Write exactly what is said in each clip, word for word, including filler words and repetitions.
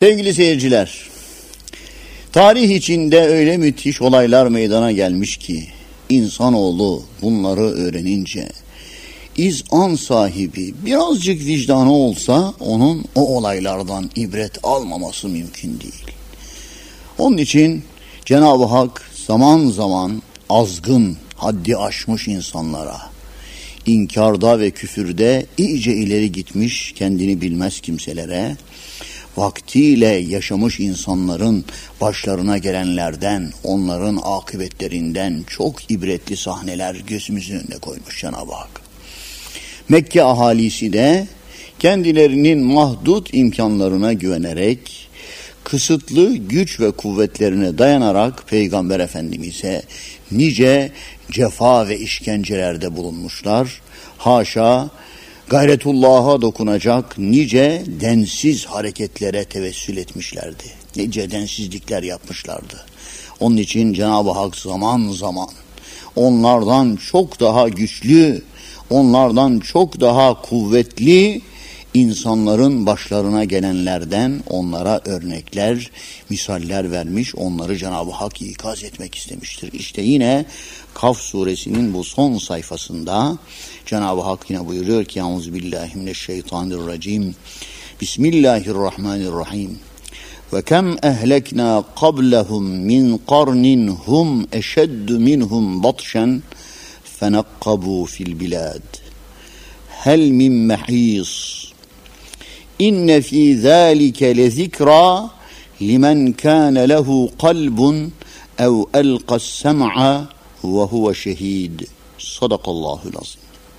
Sevgili seyirciler, tarih içinde öyle müthiş olaylar meydana gelmiş ki insanoğlu bunları öğrenince izan sahibi birazcık vicdanı olsa onun o olaylardan ibret almaması mümkün değil. Onun için Cenab-ı Hak zaman zaman azgın, haddi aşmış insanlara, inkarda ve küfürde iyice ileri gitmiş kendini bilmez kimselere, vaktiyle yaşamış insanların başlarına gelenlerden, onların akıbetlerinden çok ibretli sahneler gözümüzün önüne koymuş Cenab-ı Hak. Mekke ahalisi de kendilerinin mahdut imkanlarına güvenerek, kısıtlı güç ve kuvvetlerine dayanarak Peygamber Efendimiz'e nice cefa ve işkencelerde bulunmuşlar. Haşa, gayretullah'a dokunacak nice densiz hareketlere tevessül etmişlerdi. Nice densizlikler yapmışlardı. Onun için Cenab-ı Hak zaman zaman onlardan çok daha güçlü, onlardan çok daha kuvvetli insanların başlarına gelenlerden onlara örnekler, misaller vermiş, onları Cenab-ı Hak ikaz etmek istemiştir. İşte yine Kaf suresinin bu son sayfasında Cenab-ı Hak yine buyuruyor ki Euzubillahimineşşeytanirracim. Bismillahirrahmanirrahim. Ve kem ehlekna qablahum min qarnin hum eşeddu minhum batşen fenakkabu fil bilad. Hel min mehis. İnne fî zâlike lezikra limen kâne lehu kalbun ev elqas sem'a ve huve şehîd. Sadakallahul azim.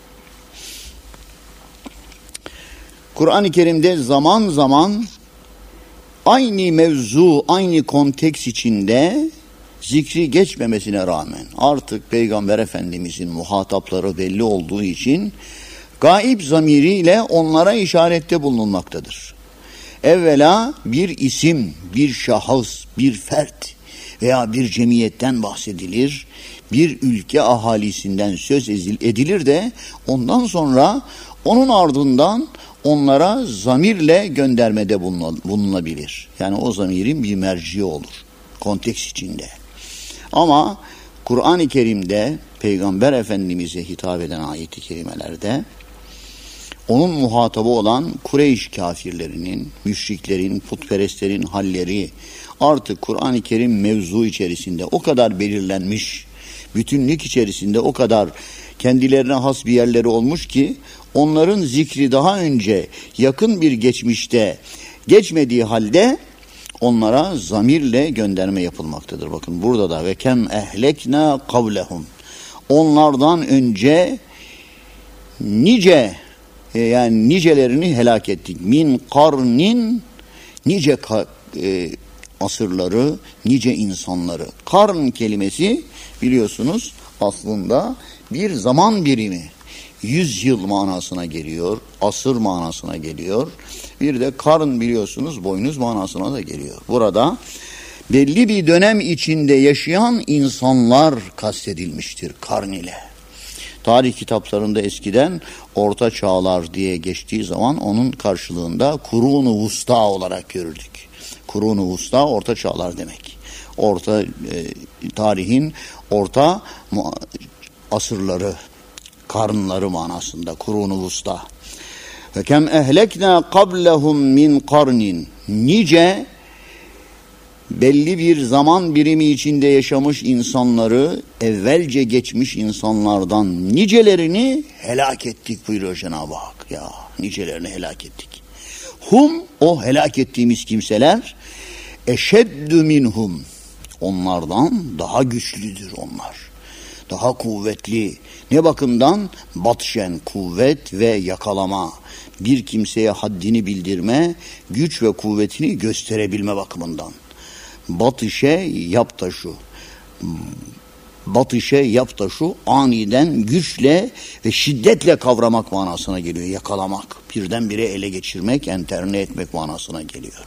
Kur'an-ı Kerim'de zaman zaman aynı mevzu, aynı konteks içinde zikri geçmemesine rağmen artık Peygamber Efendimizin muhatapları belli olduğu için gaib zamiriyle onlara işarette bulunulmaktadır. Evvela bir isim, bir şahıs, bir fert veya bir cemiyetten bahsedilir, bir ülke ahalisinden söz edilir de ondan sonra onun ardından onlara zamirle göndermede bulunabilir. Yani o zamirin bir merci olur konteks içinde. Ama Kur'an-ı Kerim'de Peygamber Efendimiz'e hitap eden ayet-i kerimelerde onun muhatabı olan Kureyş kafirlerinin, müşriklerin, putperestlerin halleri artık Kur'an-ı Kerim mevzu içerisinde o kadar belirlenmiş, bütünlük içerisinde o kadar kendilerine has bir yerleri olmuş ki onların zikri daha önce yakın bir geçmişte geçmediği halde onlara zamirle gönderme yapılmaktadır. Bakın burada da ve kem ehlekna kavlehum. Onlardan önce nice yani nicelerini helak ettik. Min karnin nice ka, e, asırları, nice insanları. Karn kelimesi biliyorsunuz aslında bir zaman birimi. Yüz yıl manasına geliyor, asır manasına geliyor. Bir de karn biliyorsunuz boynuz manasına da geliyor. Burada belli bir dönem içinde yaşayan insanlar kastedilmiştir karn ile. Tarih kitaplarında eskiden Orta Çağlar diye geçtiği zaman onun karşılığında Kurun-u Vusta olarak görürdük. Kurun-u Vusta Orta Çağlar demek. Orta e, tarihin orta asırları, karınları manasında Kurun-u Vusta. Ve kem ehlekna qablahum min karnin. Nice belli bir zaman birimi içinde yaşamış insanları, evvelce geçmiş insanlardan nicelerini helak ettik buyuruyor Cenab-ı Hak. Ya nicelerini helak ettik. Hum, o helak ettiğimiz kimseler, eşeddü minhum. Onlardan daha güçlüdür onlar. Daha kuvvetli. Ne bakımdan? Batşen, kuvvet ve yakalama. Bir kimseye haddini bildirme, güç ve kuvvetini gösterebilme bakımından. Batışe yap da şu. Batışe yap da şu aniden güçle ve şiddetle kavramak manasına geliyor. Yakalamak, birdenbire ele geçirmek, enterne etmek manasına geliyor.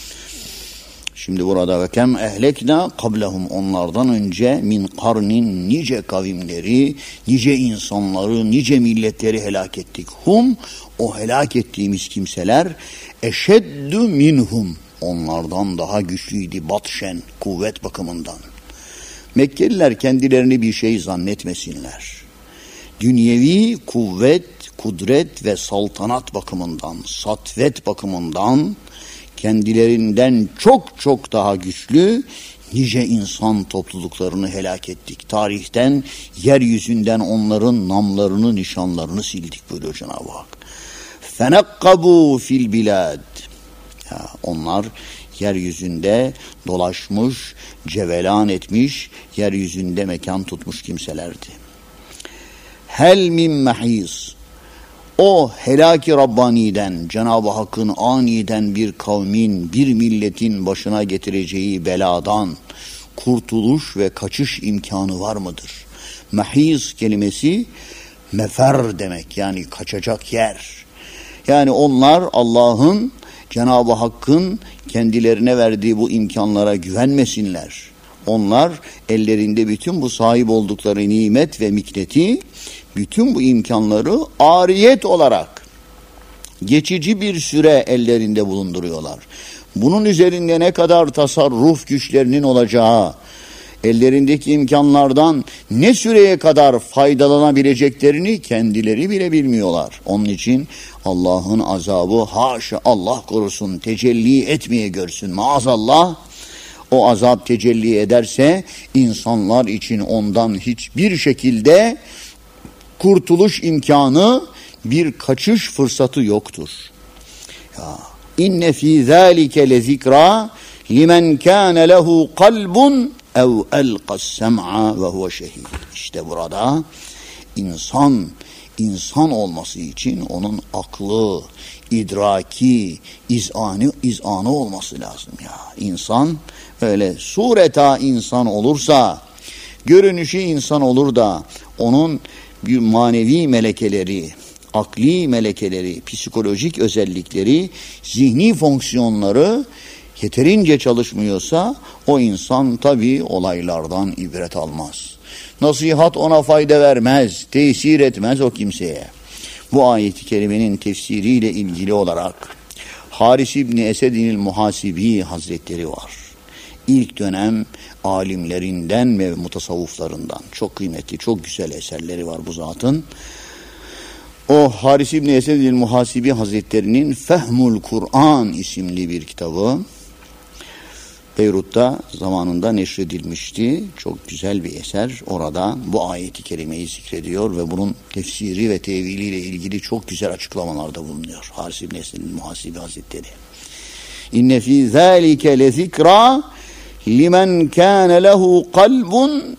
Şimdi burada ve kem ehlekna kablehum onlardan önce min karnin nice kavimleri, nice insanları, nice milletleri helak ettik. Hum o helak ettiğimiz kimseler eşeddü minhum onlardan daha güçlüydü batşen, kuvvet bakımından. Mekkeliler kendilerini bir şey zannetmesinler. Dünyevi kuvvet, kudret ve saltanat bakımından, satvet bakımından kendilerinden çok çok daha güçlü nice insan topluluklarını helak ettik. Tarihten, yeryüzünden onların namlarını, nişanlarını sildik buyuruyor Cenab-ı Hak. فَنَقَّبُوا فِي الْبِلَادِ ya, onlar yeryüzünde dolaşmış, cevelan etmiş, yeryüzünde mekan tutmuş kimselerdi. Hel min mahis. O helaki Rabbani'den, Cenab-ı Hakk'ın aniden bir kavmin, bir milletin başına getireceği beladan kurtuluş ve kaçış imkanı var mıdır? Mahis kelimesi mefer demek, yani kaçacak yer. Yani onlar Allah'ın, Cenab-ı Hakk'ın kendilerine verdiği bu imkanlara güvenmesinler. Onlar ellerinde bütün bu sahip oldukları nimet ve mikneti, bütün bu imkanları ariyet olarak geçici bir süre ellerinde bulunduruyorlar. Bunun üzerinde ne kadar tasarruf güçlerinin olacağı, ellerindeki imkanlardan ne süreye kadar faydalanabileceklerini kendileri bile bilmiyorlar. Onun için Allah'ın azabı haşa, Allah korusun, tecelli etmeye görsün maazallah. O azap tecelli ederse insanlar için ondan hiçbir şekilde kurtuluş imkanı, bir kaçış fırsatı yoktur. Ya inne fi zalike lezikra limen kana lehu kalbun ev elqas sem'a ve huve şehid. İşte burada insan insan olması için onun aklı, idraki, izanı izanı olması lazım ya. İnsan öyle sureta insan olursa, görünüşü insan olur da onun bir manevi melekeleri, akli melekeleri, psikolojik özellikleri, zihni fonksiyonları yeterince çalışmıyorsa o insan tabii olaylardan ibret almaz. Nasihat ona fayda vermez, tesir etmez o kimseye. Bu ayet-i kerimenin tefsiriyle ilgili olarak Haris İbni Esed'in Muhasibi Hazretleri var. İlk dönem alimlerinden ve mutasavvuflarından çok kıymetli, çok güzel eserleri var bu zatın. O Haris İbni Esed'in Muhasibi Hazretleri'nin Fehmul Kur'an isimli bir kitabı Beyrut'ta zamanında neşredilmişti. Çok güzel bir eser. Orada bu ayeti kerimeyi zikrediyor ve bunun tefsiri ve teviliyle ilgili çok güzel açıklamalarda bulunuyor. Haris İbni Esed'in Muhasibi Hazretleri. İnne fî zâlike lezikra limen kâne lehu kalbun.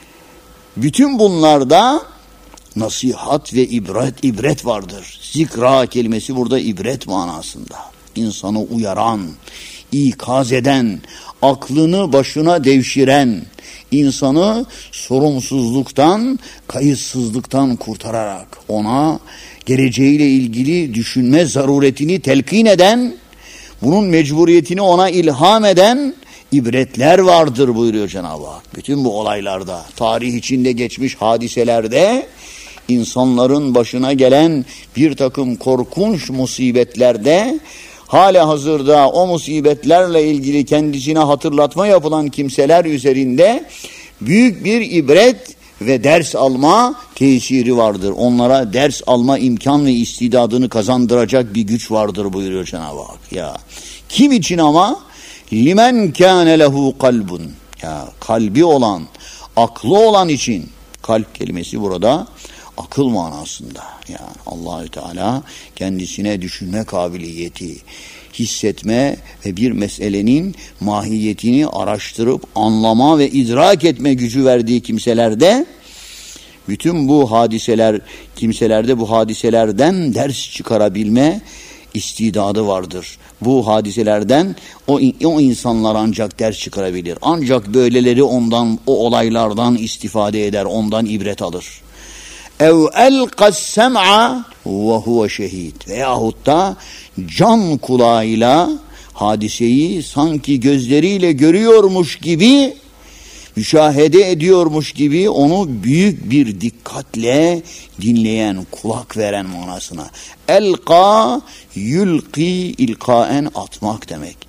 Bütün bunlarda nasihat ve ibret ibret vardır. Zikra kelimesi burada ibret manasında. İnsanı uyaran, ikaz eden, aklını başına devşiren, insanı sorumsuzluktan, kayıtsızlıktan kurtararak ona geleceğiyle ilgili düşünme zaruretini telkin eden, bunun mecburiyetini ona ilham eden ibretler vardır buyuruyor Cenab-ı Hak. Bütün bu olaylarda, tarih içinde geçmiş hadiselerde, insanların başına gelen bir takım korkunç musibetlerde, hala hazırda o musibetlerle ilgili kendisine hatırlatma yapılan kimseler üzerinde büyük bir ibret ve ders alma tesiri vardır. Onlara ders alma imkan ve istidadını kazandıracak bir güç vardır buyuruyor Cenab-ı Hak. Ya kim için ama? Limen kâne lehu kalbun. Ya kalbi olan, aklı olan için, kalp kelimesi burada akıl manasında. Yani Allahü Teala kendisine düşünme kabiliyeti, hissetme ve bir meselenin mahiyetini araştırıp anlama ve idrak etme gücü verdiği kimselerde, bütün bu hadiseler, kimselerde bu hadiselerden ders çıkarabilme istidadı vardır. Bu hadiselerden o, o insanlar ancak ders çıkarabilir. Ancak böyleleri ondan, o olaylardan istifade eder, ondan ibret alır. ev elqas sem'a ve huve şehid. Veyahut da can kulağıyla hadiseyi sanki gözleriyle görüyormuş gibi, müşahede ediyormuş gibi onu büyük bir dikkatle dinleyen, kulak veren manasına. Elqa yulqi ilkaen atmak demek.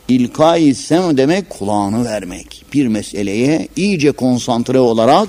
İlkai sem demek kulağını vermek. Bir meseleye iyice konsantre olarak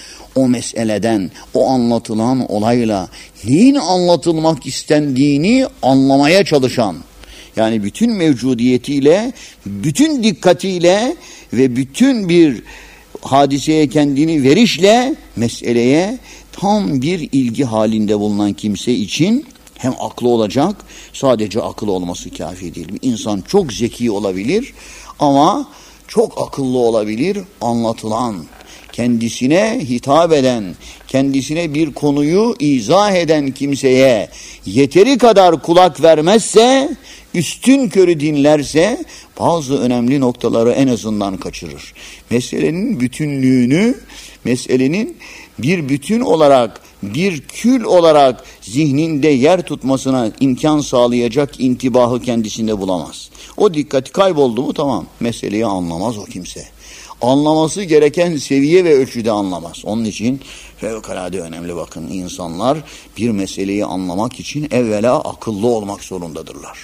o meseleden, o anlatılan olayla neyin anlatılmak istendiğini anlamaya çalışan, yani bütün mevcudiyetiyle, bütün dikkatiyle ve bütün bir hadiseye kendini verişle meseleye tam bir ilgi halinde bulunan kimse için hem aklı olacak, sadece akıl olması kafi değil. Bir insan çok zeki olabilir ama çok akıllı olabilir. Anlatılan, kendisine hitap eden, kendisine bir konuyu izah eden kimseye yeteri kadar kulak vermezse, üstün körü dinlerse bazı önemli noktaları en azından kaçırır. Meselenin bütünlüğünü, meselenin bir bütün olarak, bir kül olarak zihninde yer tutmasına imkan sağlayacak intibahı kendisinde bulamaz. O dikkati kayboldu mu tamam, meseleyi anlamaz o kimse. Anlaması gereken seviye ve ölçüde anlamaz. Onun için fevkalade önemli, bakın, insanlar bir meseleyi anlamak için evvela akıllı olmak zorundadırlar.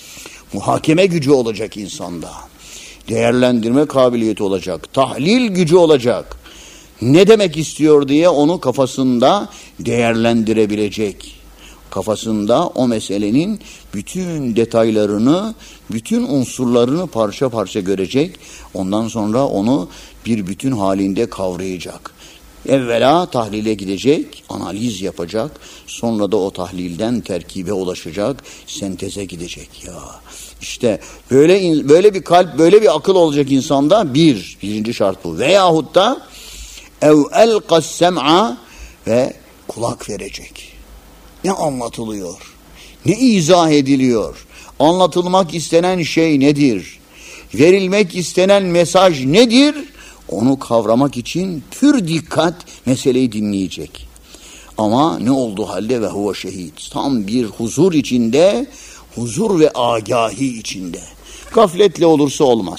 Muhakeme gücü olacak insanda. Değerlendirme kabiliyeti olacak. Tahlil gücü olacak. Ne demek istiyor diye onu kafasında değerlendirebilecek. Kafasında o meselenin bütün detaylarını, bütün unsurlarını parça parça görecek. Ondan sonra onu bir bütün halinde kavrayacak. Evvela tahlile gidecek, analiz yapacak. Sonra da o tahlilden terkibe ulaşacak, senteze gidecek. Ya işte böyle böyle bir kalp, böyle bir akıl olacak insanda. Bir, birinci şart bu. Veyahut da ev elqas sem'a, ve kulak verecek. Ne anlatılıyor? Ne izah ediliyor? Anlatılmak istenen şey nedir? Verilmek istenen mesaj nedir? Onu kavramak için pür dikkat meseleyi dinleyecek. Ama ne olduğu halde ve huve şehid. Tam bir huzur içinde, huzur ve agahi içinde. Gafletle olursa olmaz.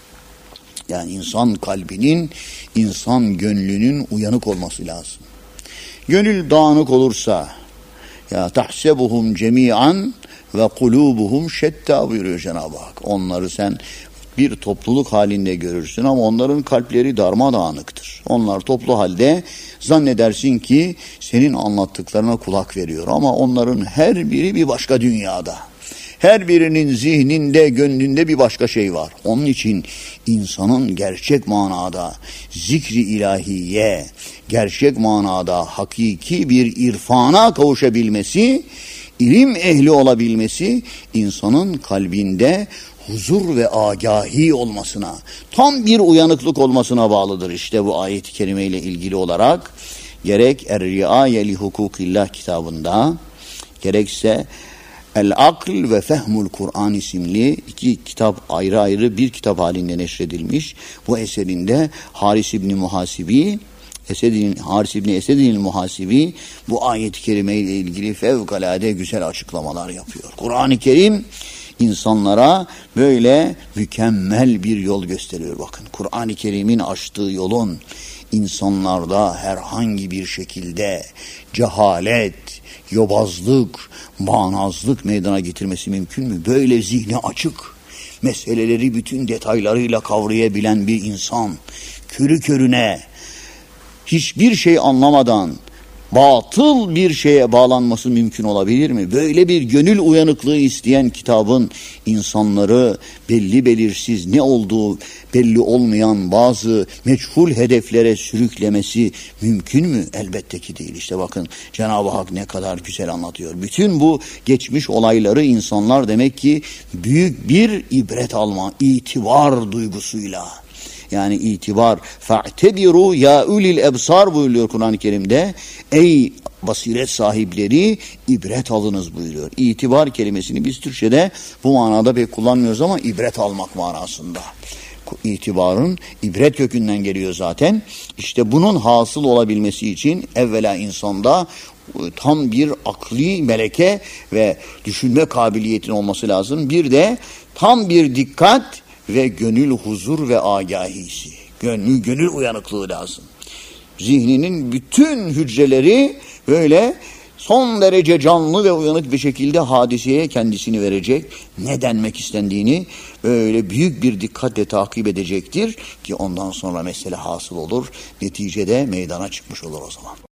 Yani insan kalbinin, insan gönlünün uyanık olması lazım. Gönül dağınık olursa, ya tahsebuhum cemian ve kulubuhum şetta buyuruyor Cenab-ı Hak. Onları sen bir topluluk halinde görürsün ama onların kalpleri darmadağınıktır. Onlar toplu halde zannedersin ki senin anlattıklarına kulak veriyor ama onların her biri bir başka dünyada. Her birinin zihninde, gönlünde bir başka şey var. Onun için insanın gerçek manada zikri ilahiye, gerçek manada hakiki bir irfana kavuşabilmesi, ilim ehli olabilmesi, insanın kalbinde huzur ve agahi olmasına, tam bir uyanıklık olmasına bağlıdır. İşte bu ayet-i kerime ile ilgili olarak gerek Er-Riaye li Hukukillah kitabında, gerekse El-Akl ve Fehmul Kur'an isimli iki kitap, ayrı ayrı bir kitap halinde neşredilmiş. Bu eserinde Haris İbni Muhasibi, Esedin, Haris İbni Esedin Muhasibi bu ayet-i kerime ile ilgili fevkalade güzel açıklamalar yapıyor. Kur'an-ı Kerim insanlara böyle mükemmel bir yol gösteriyor. Bakın, Kur'an-ı Kerim'in açtığı yolun insanlarda herhangi bir şekilde cehalet, yobazlık, bağnazlık meydana getirmesi mümkün mü? Böyle zihni açık, meseleleri bütün detaylarıyla kavrayabilen bir insan, körü körüne, hiçbir şey anlamadan batıl bir şeye bağlanması mümkün olabilir mi? Böyle bir gönül uyanıklığı isteyen kitabın insanları belli belirsiz, ne olduğu belli olmayan bazı meçhul hedeflere sürüklemesi mümkün mü? Elbette ki değil. İşte bakın, Cenab-ı Hak ne kadar güzel anlatıyor. Bütün bu geçmiş olayları insanlar demek ki büyük bir ibret alma, itibar duygusuyla, yani itibar, fa'tebiru ya ulil ebsar buyuruyor Kur'an-ı Kerim'de. Ey basiret sahipleri, ibret alınız buyuruyor. İtibar kelimesini biz Türkçe'de bu manada pek kullanmıyoruz ama ibret almak manasında. İtibarın ibret kökünden geliyor zaten. İşte bunun hasıl olabilmesi için evvela insanda tam bir akli meleke ve düşünme kabiliyetinin olması lazım. Bir de tam bir dikkat ve gönül huzur ve agahisi. Gönül, gönül uyanıklığı lazım. Zihninin bütün hücreleri böyle son derece canlı ve uyanık bir şekilde hadiseye kendisini verecek, ne denmek istendiğini böyle büyük bir dikkatle takip edecektir ki ondan sonra mesele hasıl olur, neticede meydana çıkmış olur o zaman.